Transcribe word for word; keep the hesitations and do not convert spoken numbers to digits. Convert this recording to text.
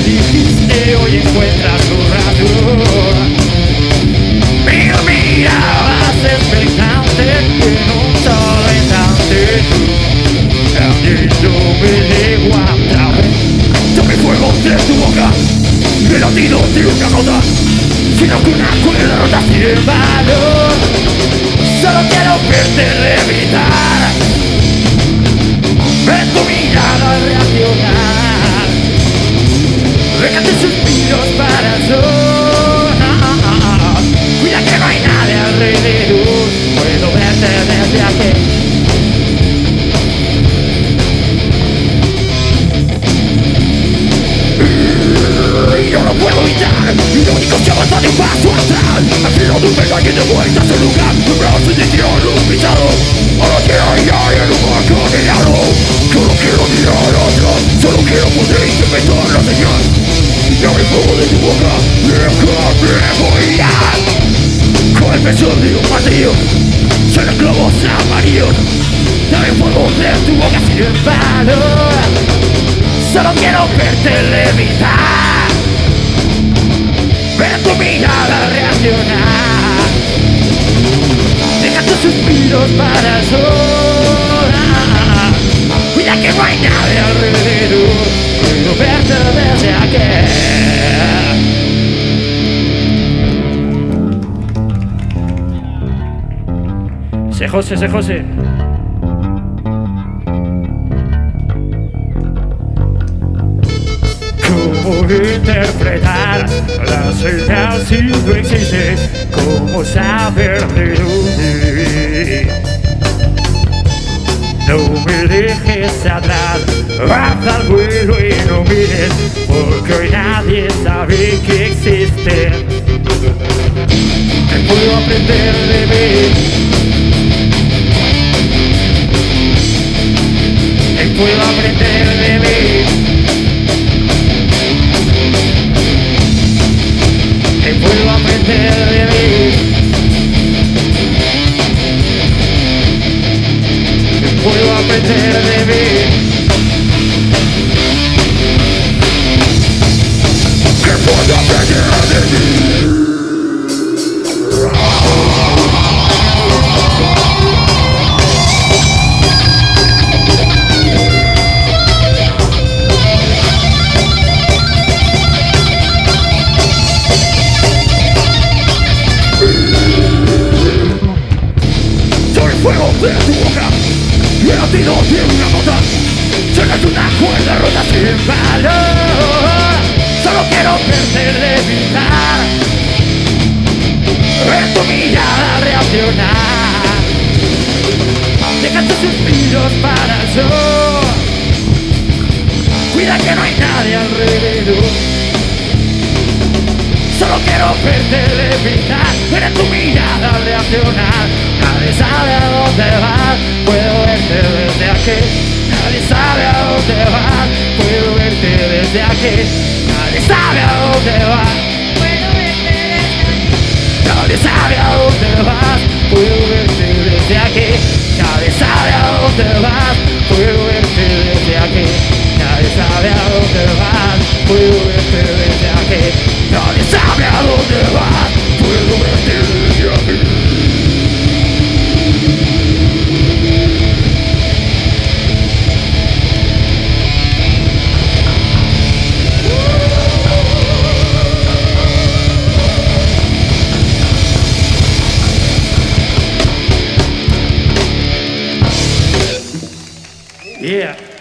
dijiste hoy encuentras tu razón. Mi mirada es expectante en un solo instante. También yo me llego a través. Dame fuego de tu boca, el latido de una nota, sino que una cuerda rota sin valor. Solo quiero verte levitar, ver tu mirada reaccionar. Deja tus suspiros para el sol. Cuida que no hay nadie alrededor, puedo verte desde aquí. Yo no puedo evitar, lo único que avanza de un paso atrás. Al filo de un mensaje de vuelta a su lugar, un brazo de tierra pisado. Ahora quiero ir en un barco de helado. Solo quiero mirar atrás, solo quiero poder interpretar la señal. Dame el fuego de tu boca, déjame volar. Con el peso de un martillo, son los globos amarillos. Dame el fuego de tu boca sin valor. Solo quiero verte levitar, ver tu mirada reaccionar. Deja tus suspiros para el sol. Cuida que no hay nadie alrededor, puedo verte desde aquí. Se José, se José. ¿Cómo interpretar la señal si no existe? ¿Cómo saber de dónde? No me dejes atrás, baja al vuelo y no mires, porque hoy nadie sabe que existe. Te puedo aprender de mí, te puedo aprender de mí. Te puedo aprender de mí. Te puedo aprender de mí. Te puedo aprender de mí. Fuego de tu boca, y el latido de una nota, sacas una cuerda rota sin valor. Solo quiero verte levitar, ver tu mirada reaccionar. Deja tus suspiros para el sol. Cuida que no hay nadie alrededor. Solo quiero verte levitar, ver tu mirada reaccionar. Nadie sabe a dónde vas, puedo verte desde aquí. Nadie sabe a dónde vas, puedo verte desde aquí. Nadie sabe a dónde vas, puedo verte desde aquí. Nadie sabe a dónde vas, puedo verte desde aquí. Nadie sabe a dónde vas, puedo verte desde aquí. Nadie sabe a dónde vas, puedo verte desde aquí. Nadie sabe a dónde vas, puedo verte desde aquí. Yeah.